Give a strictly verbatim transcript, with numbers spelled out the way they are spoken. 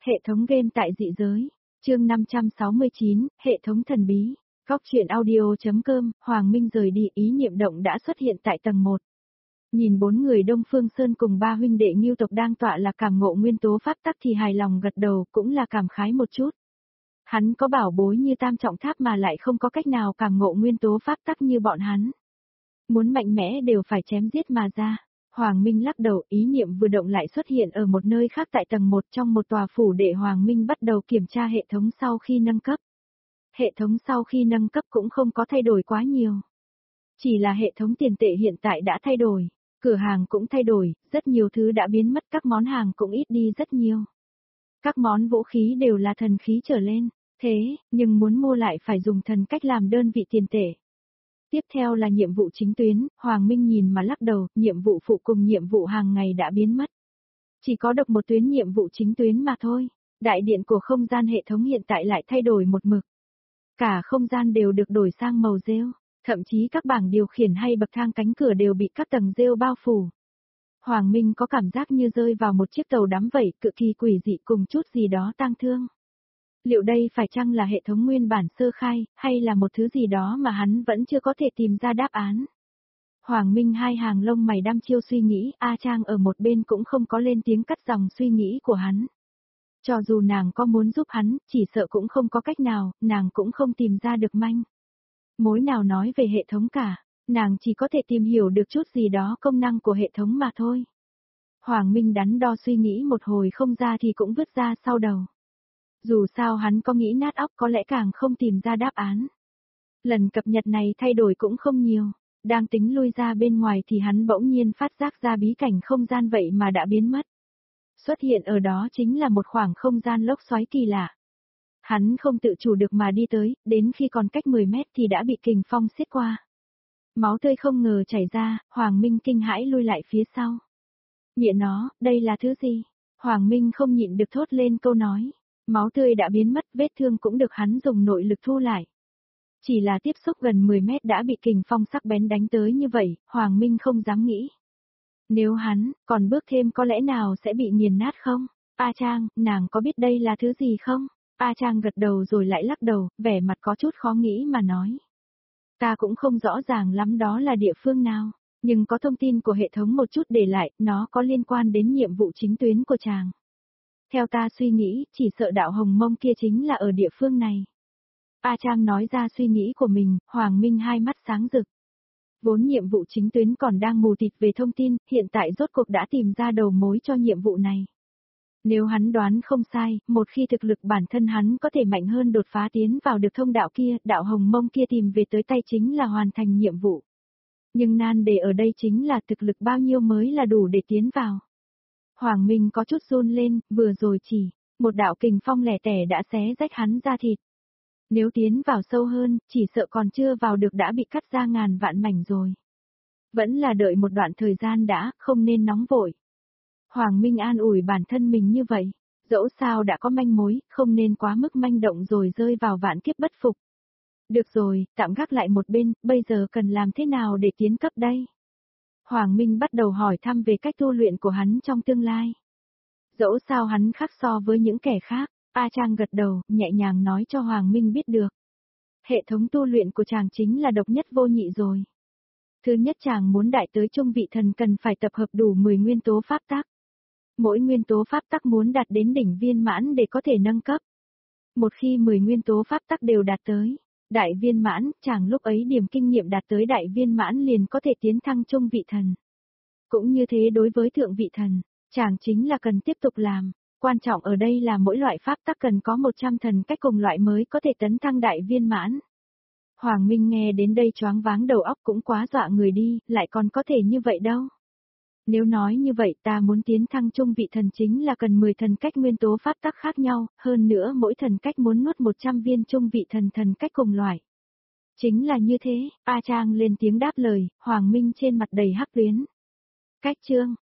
Hệ thống game tại dị giới, chương năm trăm sáu mươi chín, hệ thống thần bí, góc truyện audio.com, Hoàng Minh rời đi, ý niệm động đã xuất hiện tại tầng một. Nhìn bốn người Đông Phương Sơn cùng ba huynh đệ Ngưu tộc đang tọa là cảm ngộ nguyên tố pháp tắc thì hài lòng gật đầu, cũng là cảm khái một chút. Hắn có bảo bối như tam trọng tháp mà lại không có cách nào cảm ngộ nguyên tố pháp tắc như bọn hắn. Muốn mạnh mẽ đều phải chém giết mà ra. Hoàng Minh lắc đầu, ý niệm vừa động lại xuất hiện ở một nơi khác tại tầng một trong một tòa phủ đệ. Hoàng Minh bắt đầu kiểm tra hệ thống sau khi nâng cấp. Hệ thống sau khi nâng cấp cũng không có thay đổi quá nhiều. Chỉ là hệ thống tiền tệ hiện tại đã thay đổi, cửa hàng cũng thay đổi, rất nhiều thứ đã biến mất, các món hàng cũng ít đi rất nhiều. Các món vũ khí đều là thần khí trở lên, thế, nhưng muốn mua lại phải dùng thần cách làm đơn vị tiền tệ. Tiếp theo là nhiệm vụ chính tuyến, Hoàng Minh nhìn mà lắc đầu, nhiệm vụ phụ cùng nhiệm vụ hàng ngày đã biến mất. Chỉ có độc một tuyến nhiệm vụ chính tuyến mà thôi. Đại điện của không gian hệ thống hiện tại lại thay đổi một mực. Cả không gian đều được đổi sang màu rêu, thậm chí các bảng điều khiển hay bậc thang cánh cửa đều bị các tầng rêu bao phủ. Hoàng Minh có cảm giác như rơi vào một chiếc tàu đắm vậy, cực kỳ quỷ dị cùng chút gì đó tang thương. Liệu đây phải chăng là hệ thống nguyên bản sơ khai, hay là một thứ gì đó mà hắn vẫn chưa có thể tìm ra đáp án? Hoàng Minh hai hàng lông mày đăm chiêu suy nghĩ, A Trang ở một bên cũng không có lên tiếng cắt dòng suy nghĩ của hắn. Cho dù nàng có muốn giúp hắn, chỉ sợ cũng không có cách nào, nàng cũng không tìm ra được manh mối nào nói về hệ thống cả, nàng chỉ có thể tìm hiểu được chút gì đó công năng của hệ thống mà thôi. Hoàng Minh đắn đo suy nghĩ một hồi không ra thì cũng vứt ra sau đầu. Dù sao hắn có nghĩ nát óc có lẽ càng không tìm ra đáp án. Lần cập nhật này thay đổi cũng không nhiều, đang tính lui ra bên ngoài thì hắn bỗng nhiên phát giác ra bí cảnh không gian vậy mà đã biến mất. Xuất hiện ở đó chính là một khoảng không gian lốc xoáy kỳ lạ. Hắn không tự chủ được mà đi tới, đến khi còn cách mười mét thì đã bị kình phong xiết qua. Máu tươi không ngờ chảy ra, Hoàng Minh kinh hãi lui lại phía sau. Mẹ nó, đây là thứ gì? Hoàng Minh không nhịn được thốt lên câu nói. Máu tươi đã biến mất, vết thương cũng được hắn dùng nội lực thu lại. Chỉ là tiếp xúc gần mười mét đã bị kình phong sắc bén đánh tới như vậy, Hoàng Minh không dám nghĩ. Nếu hắn, còn bước thêm có lẽ nào sẽ bị nghiền nát không? A Trang, nàng có biết đây là thứ gì không? A Trang gật đầu rồi lại lắc đầu, vẻ mặt có chút khó nghĩ mà nói. Ta cũng không rõ ràng lắm đó là địa phương nào, nhưng có thông tin của hệ thống một chút để lại, nó có liên quan đến nhiệm vụ chính tuyến của chàng. Theo ta suy nghĩ, chỉ sợ đạo hồng mông kia chính là ở địa phương này. A Trang nói ra suy nghĩ của mình, Hoàng Minh hai mắt sáng rực. Vốn nhiệm vụ chính tuyến còn đang mù tịt về thông tin, hiện tại rốt cuộc đã tìm ra đầu mối cho nhiệm vụ này. Nếu hắn đoán không sai, một khi thực lực bản thân hắn có thể mạnh hơn đột phá tiến vào được thông đạo kia, đạo hồng mông kia tìm về tới tay chính là hoàn thành nhiệm vụ. Nhưng nan đề ở đây chính là thực lực bao nhiêu mới là đủ để tiến vào. Hoàng Minh có chút run lên, vừa rồi chỉ, một đạo kình phong lẻ tẻ đã xé rách hắn ra thịt. Nếu tiến vào sâu hơn, chỉ sợ còn chưa vào được đã bị cắt ra ngàn vạn mảnh rồi. Vẫn là đợi một đoạn thời gian đã, không nên nóng vội. Hoàng Minh an ủi bản thân mình như vậy, dẫu sao đã có manh mối, không nên quá mức manh động rồi rơi vào vạn kiếp bất phục. Được rồi, tạm gác lại một bên, bây giờ cần làm thế nào để tiến cấp đây? Hoàng Minh bắt đầu hỏi thăm về cách tu luyện của hắn trong tương lai. Dẫu sao hắn khác so với những kẻ khác, A Trang gật đầu, nhẹ nhàng nói cho Hoàng Minh biết được. Hệ thống tu luyện của chàng chính là độc nhất vô nhị rồi. Thứ nhất, chàng muốn đại tới trung vị thần cần phải tập hợp đủ mười nguyên tố pháp tắc. Mỗi nguyên tố pháp tắc muốn đạt đến đỉnh viên mãn để có thể nâng cấp. Một khi mười nguyên tố pháp tắc đều đạt tới đại viên mãn, chàng lúc ấy điểm kinh nghiệm đạt tới đại viên mãn liền có thể tiến thăng trung vị thần. Cũng như thế đối với thượng vị thần, chàng chính là cần tiếp tục làm. Quan trọng ở đây là mỗi loại pháp tắc cần có một trăm thần cách cùng loại mới có thể tấn thăng đại viên mãn. Hoàng Minh nghe đến đây choáng váng đầu óc, cũng quá dọa người đi, lại còn có thể như vậy đâu. Nếu nói như vậy, ta muốn tiến thăng trung vị thần chính là cần mười thần cách nguyên tố pháp tắc khác nhau, hơn nữa mỗi thần cách muốn nuốt một trăm viên trung vị thần thần cách cùng loại. Chính là như thế, A Trang lên tiếng đáp lời, Hoàng Minh trên mặt đầy hắc tuyến. Cách chương